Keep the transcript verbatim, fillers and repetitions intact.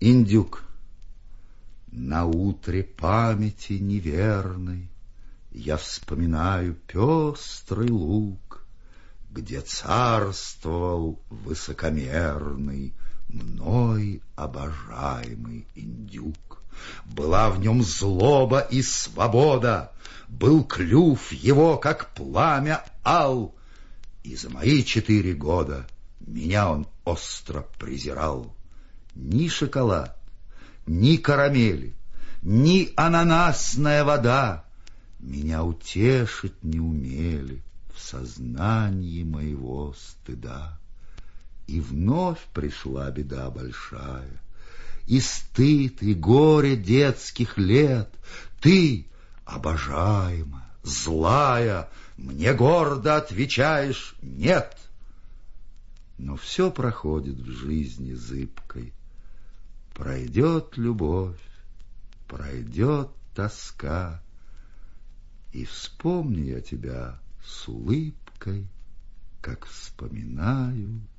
Индюк. На утре памяти неверной я вспоминаю пестрый луг, где царствовал высокомерный, мной обожаемый индюк. Была в нем злоба и свобода, был клюв его, как пламя ал, и за мои четыре года меня он остро презирал. Ни шоколад, ни карамели, ни ананасная вода меня утешить не умели в сознании моего стыда. И вновь пришла беда большая, и стыд, и горе детских лет. Ты, обожаемая, злая, мне гордо отвечаешь «нет». Но все проходит в жизни зыбкой. Пройдет любовь, пройдет тоска, и вспомню я тебя с улыбкой, как вспоминаю